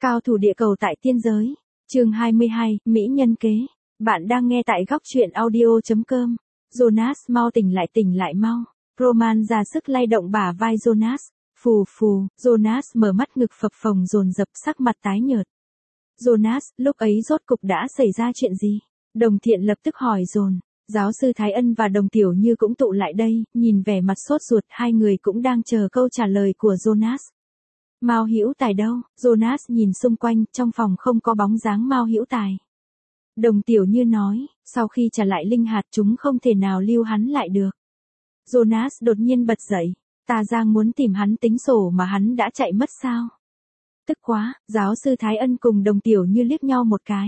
Cao thủ địa cầu tại tiên giới. Chương 22, Mỹ nhân kế. Bạn đang nghe tại góc truyện audio.com. Jonas mau tỉnh lại mau. Roman ra sức lay động bả vai Jonas. Phù phù, Jonas mở mắt ngực phập phồng dồn dập sắc mặt tái nhợt. Jonas, lúc ấy rốt cục đã xảy ra chuyện gì? Đồng Thiện lập tức hỏi dồn. Giáo sư Thái Ân và Đồng Tiểu Như cũng tụ lại đây, nhìn vẻ mặt sốt ruột, hai người cũng đang chờ câu trả lời của Jonas. Mao Hữu Tài đâu? Jonas nhìn xung quanh, trong phòng không có bóng dáng Mao Hữu Tài. Đồng Tiểu Như nói, sau khi trả lại linh hạt chúng không thể nào lưu hắn lại được. Jonas đột nhiên bật dậy, Tà Giang muốn tìm hắn tính sổ mà hắn đã chạy mất sao? Tức quá, giáo sư Thái Ân cùng Đồng Tiểu Như liếc nhau một cái.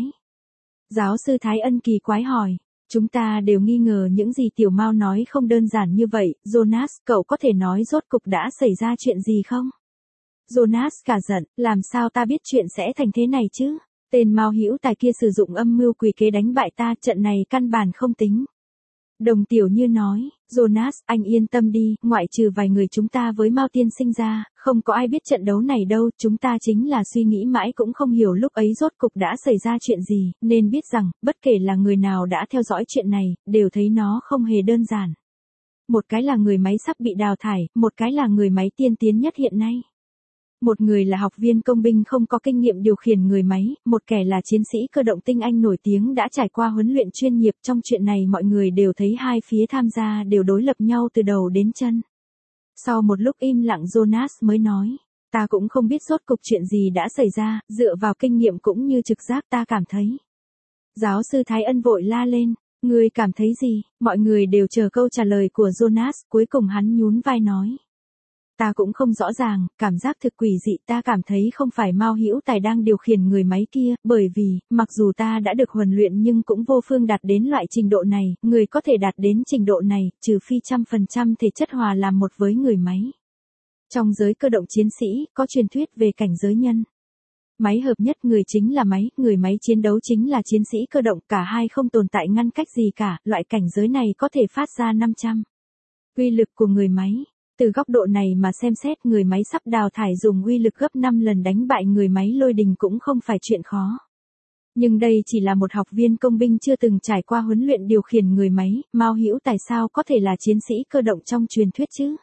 Giáo sư Thái Ân kỳ quái hỏi, chúng ta đều nghi ngờ những gì Tiểu Mao nói không đơn giản như vậy, Jonas, cậu có thể nói rốt cục đã xảy ra chuyện gì không? Jonas cả giận, làm sao ta biết chuyện sẽ thành thế này chứ? Tên Mao Hữu Tài kia sử dụng âm mưu quỷ kế đánh bại ta, trận này căn bản không tính. Đồng Tiểu Như nói, Jonas, anh yên tâm đi, ngoại trừ vài người chúng ta với Mao tiên sinh ra, không có ai biết trận đấu này đâu, chúng ta chính là suy nghĩ mãi cũng không hiểu lúc ấy rốt cục đã xảy ra chuyện gì, nên biết rằng, bất kể là người nào đã theo dõi chuyện này, đều thấy nó không hề đơn giản. Một cái là người máy sắp bị đào thải, một cái là người máy tiên tiến nhất hiện nay. Một người là học viên công binh không có kinh nghiệm điều khiển người máy, một kẻ là chiến sĩ cơ động tinh anh nổi tiếng đã trải qua huấn luyện chuyên nghiệp. Trong chuyện này mọi người đều thấy hai phía tham gia đều đối lập nhau từ đầu đến chân. Sau một lúc im lặng Jonas mới nói, ta cũng không biết rốt cục chuyện gì đã xảy ra, dựa vào kinh nghiệm cũng như trực giác ta cảm thấy. Giáo sư Thái Ân vội la lên, ngươi cảm thấy gì? Mọi người đều chờ câu trả lời của Jonas, cuối cùng hắn nhún vai nói. Ta cũng không rõ ràng, cảm giác thực quỷ dị, ta cảm thấy không phải Mao Hữu Tài đang điều khiển người máy kia, bởi vì, mặc dù ta đã được huấn luyện nhưng cũng vô phương đạt đến loại trình độ này, người có thể đạt đến trình độ này, trừ phi 100% thể chất hòa làm một với người máy. Trong giới cơ động chiến sĩ, có truyền thuyết về cảnh giới nhân. Máy hợp nhất người chính là máy, người máy chiến đấu chính là chiến sĩ cơ động, cả hai không tồn tại ngăn cách gì cả, loại cảnh giới này có thể phát ra 500. Uy lực của người máy. Từ góc độ này mà xem xét người máy sắp đào thải dùng uy lực gấp 5 lần đánh bại người máy lôi đình cũng không phải chuyện khó. Nhưng đây chỉ là một học viên công binh chưa từng trải qua huấn luyện điều khiển người máy, Mao Hữu Tài sao có thể là chiến sĩ cơ động trong truyền thuyết chứ?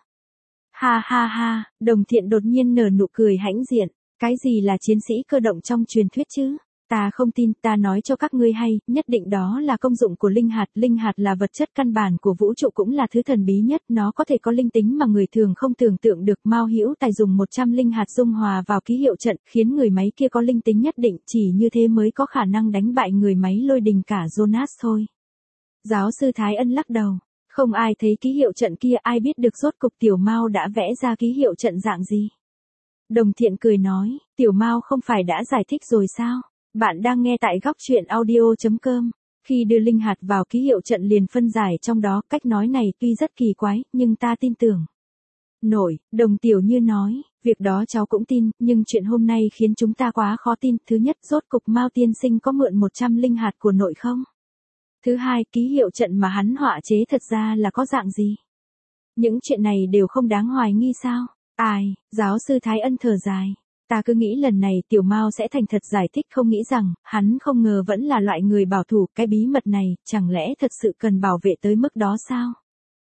Ha ha ha, Đồng Thiện đột nhiên nở nụ cười hãnh diện, cái gì là chiến sĩ cơ động trong truyền thuyết chứ? Ta không tin, ta nói cho các ngươi hay, nhất định đó là công dụng của linh hạt là vật chất căn bản của vũ trụ cũng là thứ thần bí nhất, nó có thể có linh tính mà người thường không tưởng tượng được. Mao Hữu Tài dùng 100 linh hạt dung hòa vào ký hiệu trận, khiến người máy kia có linh tính nhất định, chỉ như thế mới có khả năng đánh bại người máy lôi đình cả Jonas thôi. Giáo sư Thái Ân lắc đầu, không ai thấy ký hiệu trận kia, ai biết được rốt cục Tiểu Mao đã vẽ ra ký hiệu trận dạng gì. Đồng Thiện cười nói, Tiểu Mao không phải đã giải thích rồi sao? Bạn đang nghe tại góc truyện audio.com. Khi đưa linh hạt vào ký hiệu trận liền phân giải trong đó, cách nói này tuy rất kỳ quái, nhưng ta tin tưởng. Nổi, Đồng Tiểu Như nói, việc đó cháu cũng tin, nhưng chuyện hôm nay khiến chúng ta quá khó tin. Thứ nhất, rốt cục Mao tiên sinh có mượn 100 linh hạt của nội không? Thứ hai, ký hiệu trận mà hắn họa chế thật ra là có dạng gì? Những chuyện này đều không đáng hoài nghi sao? Ai, giáo sư Thái Ân thở dài. Ta cứ nghĩ lần này Tiểu Mao sẽ thành thật giải thích, không nghĩ rằng, hắn không ngờ vẫn là loại người bảo thủ, cái bí mật này, chẳng lẽ thật sự cần bảo vệ tới mức đó sao?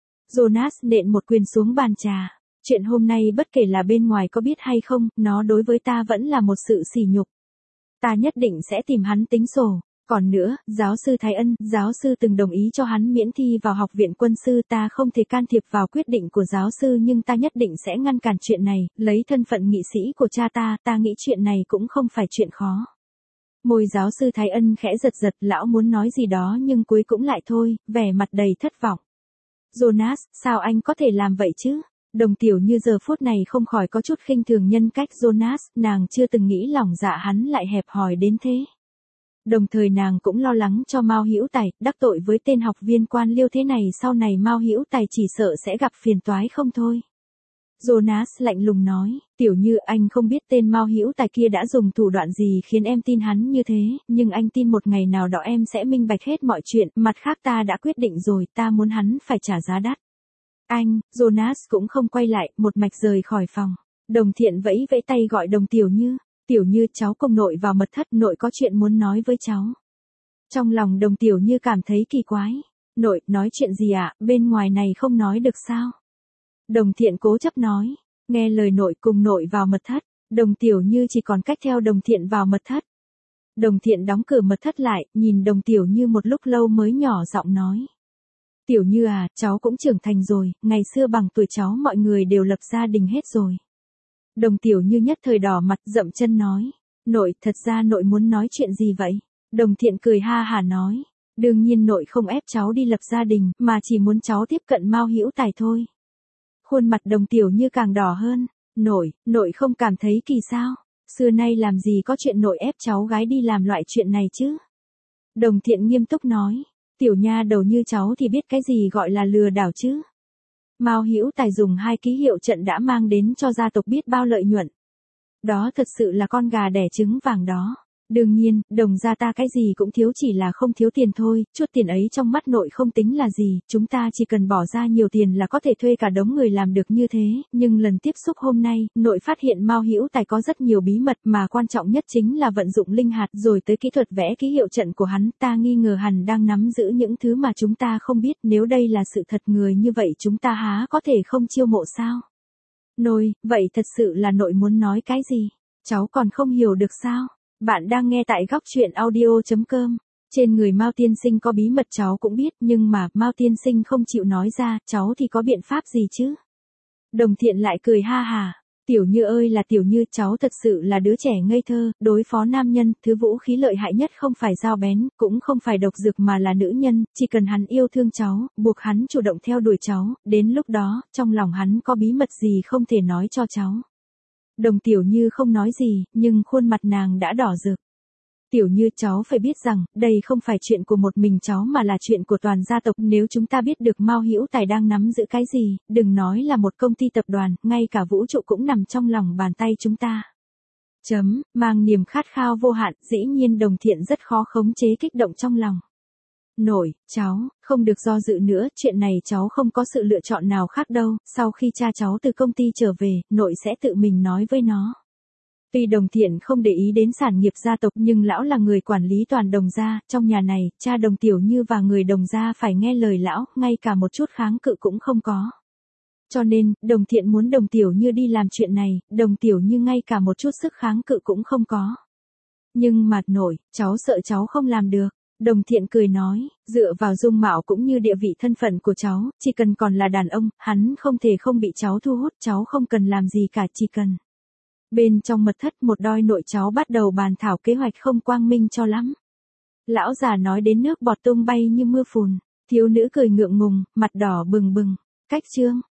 Jonas nện một quyền xuống bàn trà. Chuyện hôm nay bất kể là bên ngoài có biết hay không, nó đối với ta vẫn là một sự sỉ nhục. Ta nhất định sẽ tìm hắn tính sổ. Còn nữa, giáo sư Thái Ân, giáo sư từng đồng ý cho hắn miễn thi vào học viện quân sư, ta không thể can thiệp vào quyết định của giáo sư nhưng ta nhất định sẽ ngăn cản chuyện này, lấy thân phận nghị sĩ của cha ta nghĩ chuyện này cũng không phải chuyện khó. Môi giáo sư Thái Ân khẽ giật giật, lão muốn nói gì đó nhưng cuối cũng lại thôi, vẻ mặt đầy thất vọng. Jonas, sao anh có thể làm vậy chứ? Đồng Tiểu Như giờ phút này không khỏi có chút khinh thường nhân cách Jonas, nàng chưa từng nghĩ lòng dạ hắn lại hẹp hòi đến thế. Đồng thời nàng cũng lo lắng cho Mao Hữu Tài, đắc tội với tên học viên quan liêu thế này sau này Mao Hữu Tài chỉ sợ sẽ gặp phiền toái không thôi. Jonas lạnh lùng nói, Tiểu Như, anh không biết tên Mao Hữu Tài kia đã dùng thủ đoạn gì khiến em tin hắn như thế, nhưng anh tin một ngày nào đó em sẽ minh bạch hết mọi chuyện, mặt khác ta đã quyết định rồi, ta muốn hắn phải trả giá đắt. Anh, Jonas cũng không quay lại, một mạch rời khỏi phòng. Đồng Thiện vẫy vẫy tay gọi Đồng Tiểu Như. Tiểu Như, cháu cùng nội vào mật thất, nội có chuyện muốn nói với cháu. Trong lòng Đồng Tiểu Như cảm thấy kỳ quái. Nội, nói chuyện gì ạ, bên ngoài này không nói được sao? Đồng Thiện cố chấp nói. Nghe lời nội, cùng nội vào mật thất. Đồng Tiểu Như chỉ còn cách theo Đồng Thiện vào mật thất. Đồng Thiện đóng cửa mật thất lại, nhìn Đồng Tiểu Như một lúc lâu mới nhỏ giọng nói. Tiểu Như à, cháu cũng trưởng thành rồi, ngày xưa bằng tuổi cháu mọi người đều lập gia đình hết rồi. Đồng Tiểu Như nhất thời đỏ mặt dậm chân nói. Nội, thật ra nội muốn nói chuyện gì vậy? Đồng Thiện cười ha hả nói. Đương nhiên nội không ép cháu đi lập gia đình, mà chỉ muốn cháu tiếp cận Mao Hữu Tài thôi. Khuôn mặt Đồng Tiểu Như càng đỏ hơn. Nội không cảm thấy kỳ sao? Xưa nay làm gì có chuyện nội ép cháu gái đi làm loại chuyện này chứ? Đồng Thiện nghiêm túc nói. Tiểu nha đầu như cháu thì biết cái gì gọi là lừa đảo chứ? Mao Hữu Tài dùng 2 ký hiệu trận đã mang đến cho gia tộc biết bao lợi nhuận. Đó thật sự là con gà đẻ trứng vàng đó. Đương nhiên, Đồng gia ta cái gì cũng thiếu, chỉ là không thiếu tiền thôi, chút tiền ấy trong mắt nội không tính là gì, chúng ta chỉ cần bỏ ra nhiều tiền là có thể thuê cả đống người làm được như thế, nhưng lần tiếp xúc hôm nay, nội phát hiện Mao Hữu Tài có rất nhiều bí mật mà quan trọng nhất chính là vận dụng linh hạt rồi tới kỹ thuật vẽ ký hiệu trận của hắn, ta nghi ngờ hắn đang nắm giữ những thứ mà chúng ta không biết, nếu đây là sự thật người như vậy chúng ta há có thể không chiêu mộ sao? Nội, vậy thật sự là nội muốn nói cái gì? Cháu còn không hiểu được sao? Bạn đang nghe tại góc truyện audio.com. Trên người Mao tiên sinh có bí mật cháu cũng biết, nhưng mà Mao tiên sinh không chịu nói ra, cháu thì có biện pháp gì chứ? Đồng Thiện lại cười ha hà. Tiểu Như ơi là Tiểu Như, cháu thật sự là đứa trẻ ngây thơ, đối phó nam nhân, thứ vũ khí lợi hại nhất không phải dao bén, cũng không phải độc dược mà là nữ nhân, chỉ cần hắn yêu thương cháu, buộc hắn chủ động theo đuổi cháu, đến lúc đó, trong lòng hắn có bí mật gì không thể nói cho cháu. Đồng Tiểu Như không nói gì, nhưng khuôn mặt nàng đã đỏ rực. Tiểu Như, cháu phải biết rằng, đây không phải chuyện của một mình cháu mà là chuyện của toàn gia tộc. Nếu chúng ta biết được Mao Hữu Tài đang nắm giữ cái gì, đừng nói là một công ty tập đoàn, ngay cả vũ trụ cũng nằm trong lòng bàn tay chúng ta. Mang niềm khát khao vô hạn, dĩ nhiên Đồng Thiện rất khó khống chế kích động trong lòng. Nội, cháu, không được do dự nữa, chuyện này cháu không có sự lựa chọn nào khác đâu, sau khi cha cháu từ công ty trở về, nội sẽ tự mình nói với nó. Tuy Đồng Thiện không để ý đến sản nghiệp gia tộc nhưng lão là người quản lý toàn Đồng gia, trong nhà này, cha Đồng Tiểu Như và người Đồng gia phải nghe lời lão, ngay cả một chút kháng cự cũng không có. Cho nên, Đồng Thiện muốn Đồng Tiểu Như đi làm chuyện này, Đồng Tiểu Như ngay cả một chút sức kháng cự cũng không có. Nhưng mà nội, cháu sợ cháu không làm được. Đồng Thiện cười nói, dựa vào dung mạo cũng như địa vị thân phận của cháu, chỉ cần còn là đàn ông, hắn không thể không bị cháu thu hút, cháu không cần làm gì cả, chỉ cần. Bên trong mật thất một đôi nội cháu bắt đầu bàn thảo kế hoạch không quang minh cho lắm. Lão già nói đến nước bọt tung bay như mưa phùn, thiếu nữ cười ngượng ngùng, mặt đỏ bừng bừng. Cách chương